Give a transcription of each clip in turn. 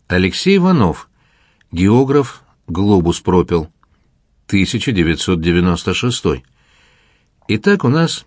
Алексей Иванов. Географ, глобус пропил. 1996. Итак, у нас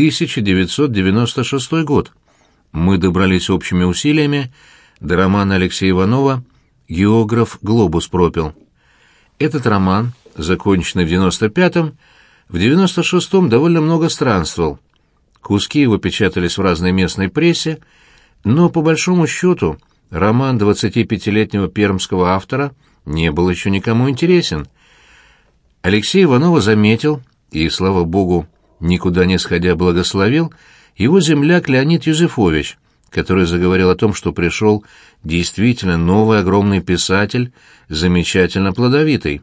1996 год. Мы добрались общими усилиями до романа Алексея Иванова «Географ, глобус пропил». Этот роман, законченный в 95-м, в 96-м довольно много странствовал. Куски его печатались в разной местной прессе, но, по большому счету, роман 25-летнего пермского автора не был еще никому интересен. Алексей Иванова заметил, и, слава богу, никуда не сходя благословил, его земляк Леонид Юзефович, который заговорил о том, что пришел действительно новый огромный писатель, замечательно плодовитый.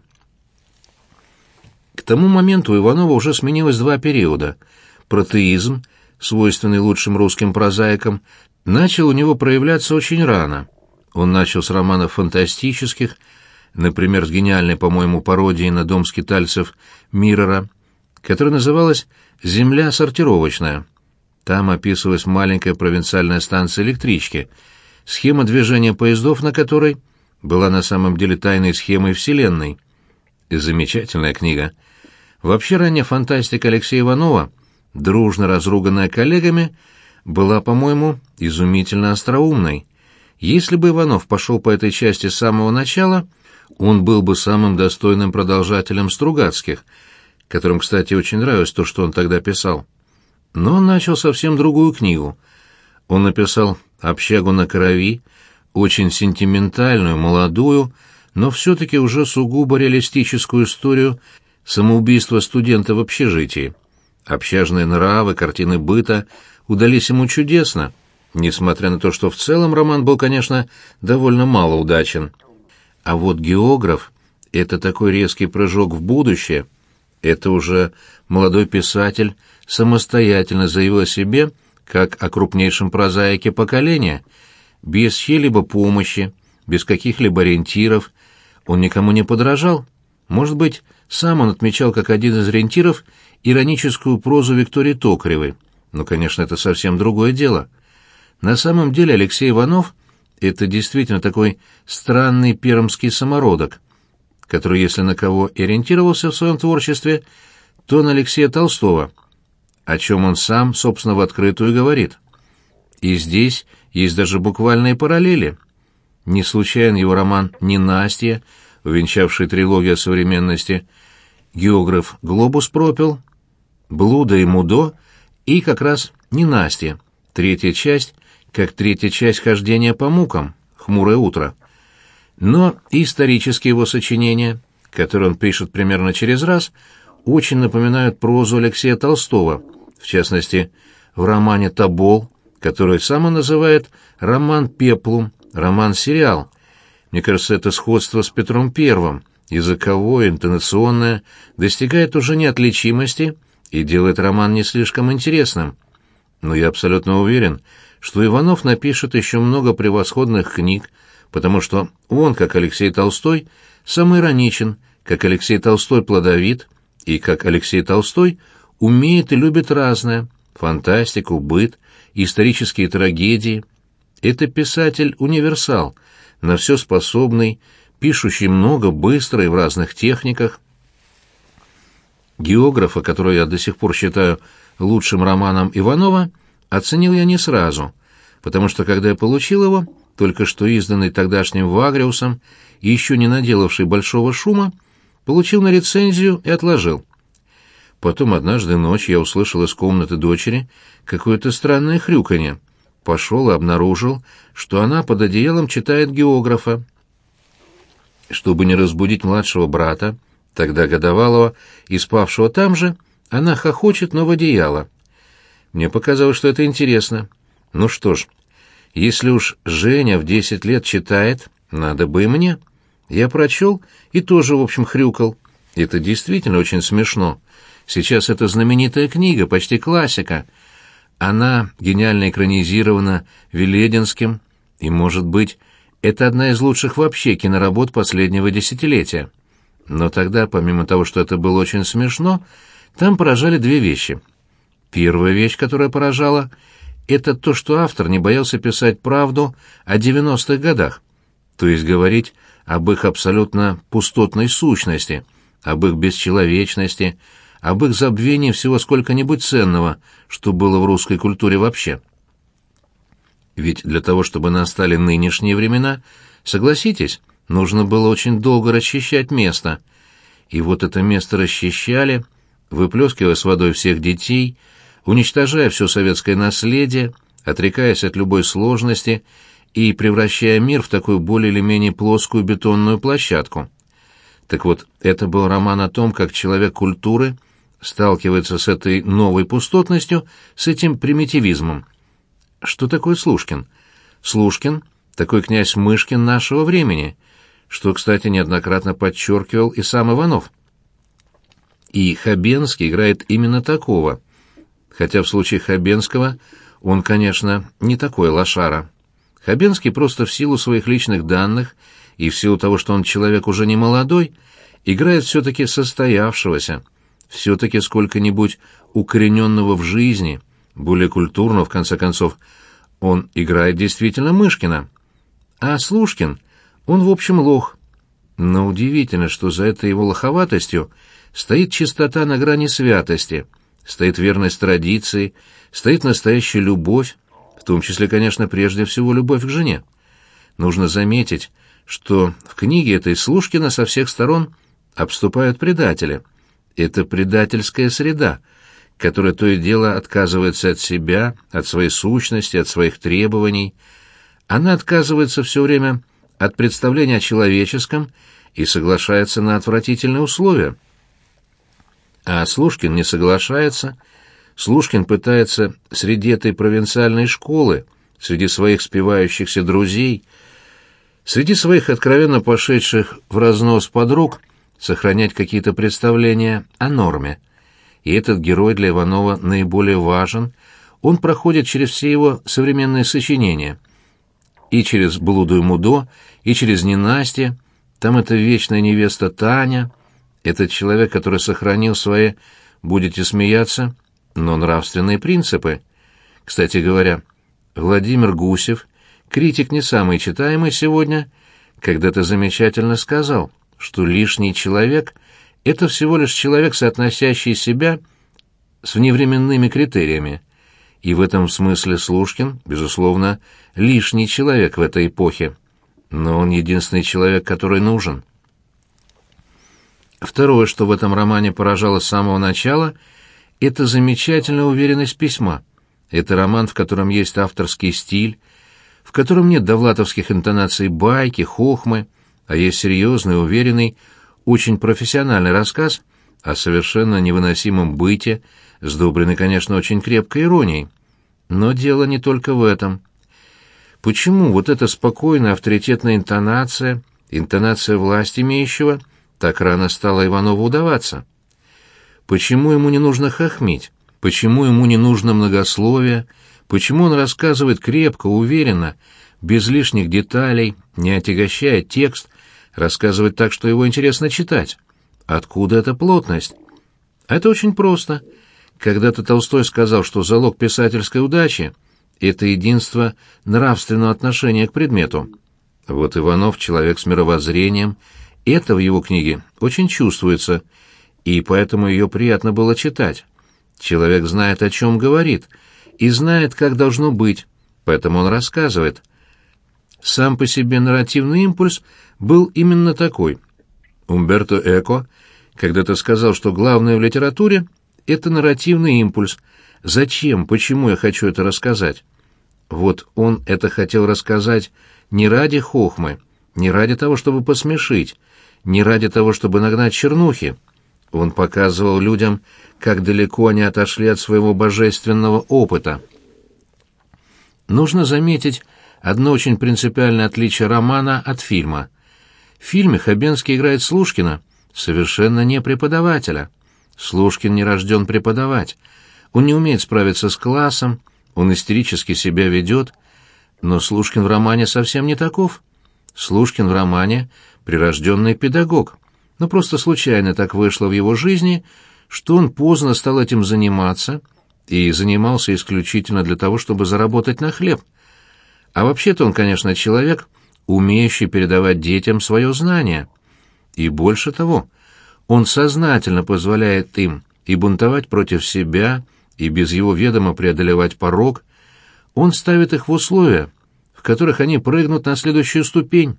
К тому моменту у Иванова уже сменилось два периода. Протеизм, свойственный лучшим русским прозаикам, начал у него проявляться очень рано. Он начал с романов фантастических, например, с гениальной, по-моему, пародией на дом скитальцев Миррора, которая называлась «Земля сортировочная». Там описывалась маленькая провинциальная станция электрички, схема движения поездов на которой была на самом деле тайной схемой Вселенной. Замечательная книга. Вообще ранняя фантастика Алексея Иванова, дружно разруганная коллегами, была, по-моему, изумительно остроумной. Если бы Иванов пошел по этой части с самого начала, он был бы самым достойным продолжателем Стругацких, которым, кстати, очень нравилось то, что он тогда писал. Но он начал совсем другую книгу. Он написал «Общагу на крови», очень сентиментальную, молодую, но все-таки уже сугубо реалистическую историю самоубийства студента в общежитии. Общажные нравы, картины быта удались ему чудесно, несмотря на то, что в целом роман был, конечно, довольно малоудачен. А вот «Географ» — это такой резкий прыжок в будущее. Это уже молодой писатель самостоятельно заявил о себе как о крупнейшем прозаике поколения, без чьей-либо помощи, без каких-либо ориентиров. Он никому не подражал. Может быть, сам он отмечал как один из ориентиров ироническую прозу Виктории Токаревой. Но, конечно, это совсем другое дело. На самом деле Алексей Иванов — это действительно такой странный пермский самородок, который, если на кого и ориентировался в своем творчестве, то на Алексея Толстого, о чем он сам, собственно, в открытую говорит. И здесь есть даже буквальные параллели. Не случайен его роман «Ненастье», увенчавший трилогию о современности, «Географ, глобус пропил», «Блуда и Мудо» и как раз «Ненастье», третья часть, как третья часть «Хождения по мукам», «Хмурое утро». Но исторические его сочинения, которые он пишет примерно через раз, очень напоминают прозу Алексея Толстого, в частности, в романе «Тобол», который сам он называет «роман пеплум», роман-сериал. Мне кажется, это сходство с Петром Первым, языковое, интонационное, достигает уже неотличимости и делает роман не слишком интересным. Но я абсолютно уверен, что Иванов напишет еще много превосходных книг, потому что он, как Алексей Толстой, самоироничен, как Алексей Толстой плодовит, и, как Алексей Толстой, умеет и любит разное — фантастику, быт, исторические трагедии. Это писатель-универсал, на все способный, пишущий много, быстро и в разных техниках. «Географа», который я до сих пор считаю лучшим романом Иванова, оценил я не сразу, потому что, когда я получил его, только что изданный тогдашним Вагриусом и еще не наделавший большого шума, получил на рецензию и отложил. Потом однажды ночью я услышал из комнаты дочери какое-то странное хрюканье. Пошел и обнаружил, что она под одеялом читает «Географа». Чтобы не разбудить младшего брата, тогда годовалого и спавшего там же, она хохочет, но в одеяло. Мне показалось, что это интересно. Ну что ж, если уж Женя в 10 лет читает, надо бы и мне. Я прочел и тоже, в общем, хрюкал. Это действительно очень смешно. Сейчас это знаменитая книга, почти классика. Она гениально экранизирована Велединским, и, может быть, это одна из лучших вообще киноработ последнего десятилетия. Но тогда, помимо того, что это было очень смешно, там поражали две вещи. Первая вещь, которая поражала, это то, что автор не боялся писать правду о 90-х годах. то есть говорить об их абсолютно пустотной сущности, об их бесчеловечности, об их забвении всего сколько-нибудь ценного, что было в русской культуре вообще. Ведь для того, чтобы настали нынешние времена, согласитесь, нужно было очень долго расчищать место. И вот это место расчищали, выплескивая с водой всех детей, уничтожая все советское наследие, отрекаясь от любой сложности и превращая мир в такую более или менее плоскую бетонную площадку. Так вот, это был роман о том, как человек культуры сталкивается с этой новой пустотностью, с этим примитивизмом. Что такое Слушкин? Слушкин — такой князь Мышкин нашего времени, что, кстати, неоднократно подчеркивал и сам Иванов. И Хабенский играет именно такого, хотя в случае Хабенского он, конечно, не такой лошара. Хабенский просто в силу своих личных данных и в силу того, что он человек уже не молодой, играет все-таки состоявшегося, все-таки сколько-нибудь укорененного в жизни, более культурного, в конце концов. Он играет действительно Мышкина. А Слушкин, он в общем лох. Но удивительно, что за этой его лоховатостью стоит чистота на грани святости, стоит верность традиции, стоит настоящая любовь, в том числе, конечно, прежде всего любовь к жене. Нужно заметить, что в книге этой Слушкина со всех сторон обступают предатели. Это предательская среда, которая то и дело отказывается от себя, от своей сущности, от своих требований. Она отказывается все время от представления о человеческом и соглашается на отвратительные условия. А Слушкин не соглашается. Слушкин пытается среди этой провинциальной школы, среди своих спивающихся друзей, среди своих откровенно пошедших в разнос подруг сохранять какие-то представления о норме. И этот герой для Иванова наиболее важен, он проходит через все его современные сочинения. И через «Блуду и Мудо», и через «Ненастье», там эта вечная невеста Таня, этот человек, который сохранил свои, будете смеяться, но нравственные принципы. Кстати говоря, Владимир Гусев, критик не самый читаемый сегодня, когда-то замечательно сказал, что лишний человек — это всего лишь человек, соотносящий себя с вневременными критериями. И в этом смысле Слушкин, безусловно, лишний человек в этой эпохе. Но он единственный человек, который нужен. Второе, что в этом романе поражало с самого начала, это замечательная уверенность письма. Это роман, в котором есть авторский стиль, в котором нет довлатовских интонаций байки, хохмы, а есть серьезный, уверенный, очень профессиональный рассказ о совершенно невыносимом быте, сдобренный, конечно, очень крепкой иронией. Но дело не только в этом. Почему вот эта спокойная авторитетная интонация, интонация власть имеющего, так рано стала Иванову удаваться? Почему ему не нужно хохмить? Почему ему не нужно многословия? Почему он рассказывает крепко, уверенно, без лишних деталей, не отягощая текст, рассказывает так, что его интересно читать? Откуда эта плотность? Это очень просто. Когда-то Толстой сказал, что залог писательской удачи — это единство нравственного отношения к предмету. Вот Иванов — человек с мировоззрением, это в его книге очень чувствуется, и поэтому ее приятно было читать. Человек знает, о чем говорит, и знает, как должно быть, поэтому он рассказывает. Сам по себе нарративный импульс был именно такой. Умберто Эко когда-то сказал, что главное в литературе — это нарративный импульс. Зачем, почему я хочу это рассказать? Вот он это хотел рассказать не ради хохмы, не ради того, чтобы посмешить, не ради того, чтобы нагнать чернухи. Он показывал людям, как далеко они отошли от своего божественного опыта. Нужно заметить одно очень принципиальное отличие романа от фильма. В фильме Хабенский играет Слушкина, совершенно не преподавателя. Слушкин не рожден преподавать. Он не умеет справиться с классом, он истерически себя ведет. Но Слушкин в романе совсем не таков. Слушкин в романе — прирожденный педагог. Но просто случайно так вышло в его жизни, что он поздно стал этим заниматься, и занимался исключительно для того, чтобы заработать на хлеб. А вообще-то он, конечно, человек, умеющий передавать детям свое знание. И больше того, он сознательно позволяет им и бунтовать против себя, и без его ведома преодолевать порог. Он ставит их в условия, в которых они прыгнут на следующую ступень.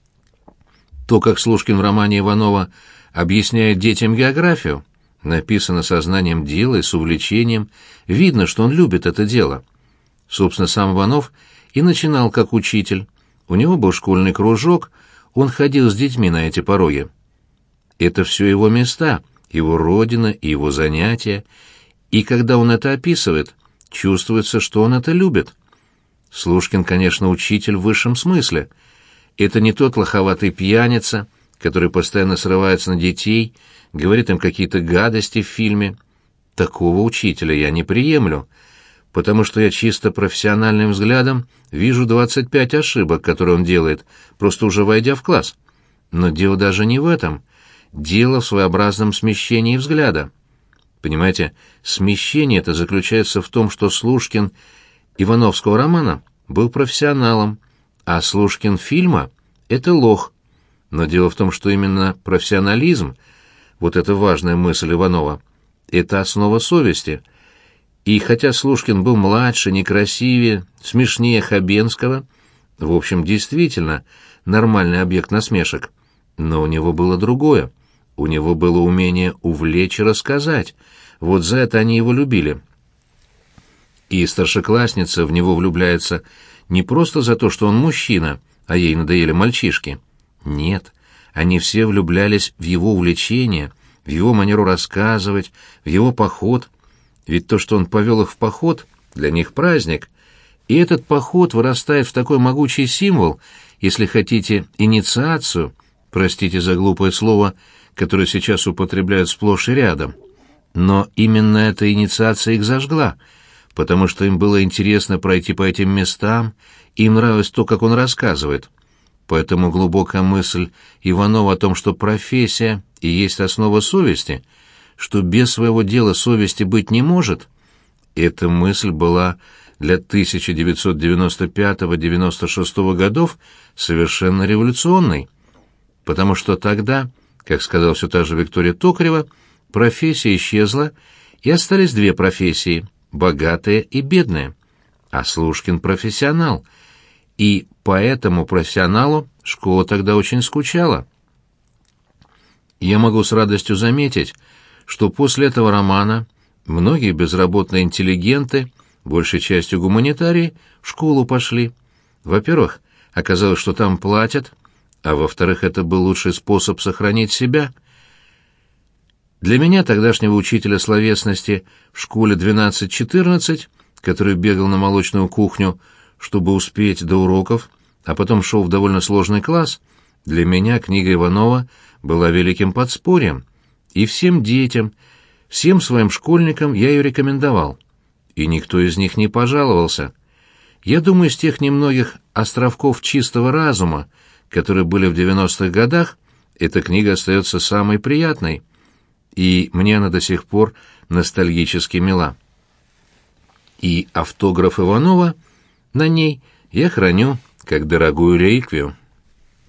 То, как Слушкин в романе Иванова объясняет детям географию, написано сознанием дела и с увлечением, видно, что он любит это дело. Собственно, сам Иванов и начинал как учитель. У него был школьный кружок, он ходил с детьми на эти пороги. Это все его места, его родина и его занятия, и когда он это описывает, чувствуется, что он это любит. Слушкин, конечно, учитель в высшем смысле. Это не тот лоховатый пьяница, который постоянно срывается на детей, говорит им какие-то гадости в фильме. Такого учителя я не приемлю, потому что я чисто профессиональным взглядом вижу 25 ошибок, которые он делает, просто уже войдя в класс. Но дело даже не в этом. Дело в своеобразном смещении взгляда. Понимаете, смещение это заключается в том, что Слушкин Ивановского романа был профессионалом, а Слушкин фильма — это лох. Но дело в том, что именно профессионализм, вот эта важная мысль Иванова, это основа совести. И хотя Слушкин был младше, некрасивее, смешнее Хабенского, в общем, действительно, нормальный объект насмешек, но у него было другое. У него было умение увлечь и рассказать. Вот за это они его любили. И старшеклассница в него влюбляется не просто за то, что он мужчина, а ей надоели мальчишки. Нет, они все влюблялись в его увлечение, в его манеру рассказывать, в его поход. Ведь то, что он повел их в поход, для них праздник. И этот поход вырастает в такой могучий символ, если хотите, инициацию, простите за глупое слово, которое сейчас употребляют сплошь и рядом. Но именно эта инициация их зажгла, потому что им было интересно пройти по этим местам, им нравилось то, как он рассказывает. Поэтому глубокая мысль Иванова о том, что профессия и есть основа совести, что без своего дела совести быть не может, эта мысль была для 1995-96 годов совершенно революционной, потому что тогда, как сказала все та же Виктория Токарева, профессия исчезла, и остались две профессии — богатые и бедные. А Слушкин — профессионал, и поэтому профессионалу школа тогда очень скучала. Я могу с радостью заметить, что после этого романа многие безработные интеллигенты, большей частью гуманитарии, в школу пошли. Во-первых, оказалось, что там платят, а во-вторых, это был лучший способ сохранить себя. Для меня, тогдашнего учителя словесности в школе 12-14, который бегал на молочную кухню, чтобы успеть до уроков, а потом шел в довольно сложный класс, для меня книга Иванова была великим подспорьем, и всем детям, всем своим школьникам я ее рекомендовал, и никто из них не пожаловался. Я думаю, из тех немногих островков чистого разума, которые были в 90-х годах, эта книга остается самой приятной, и мне она до сих пор ностальгически мила. И автограф Иванова на ней я храню как дорогую реликвию.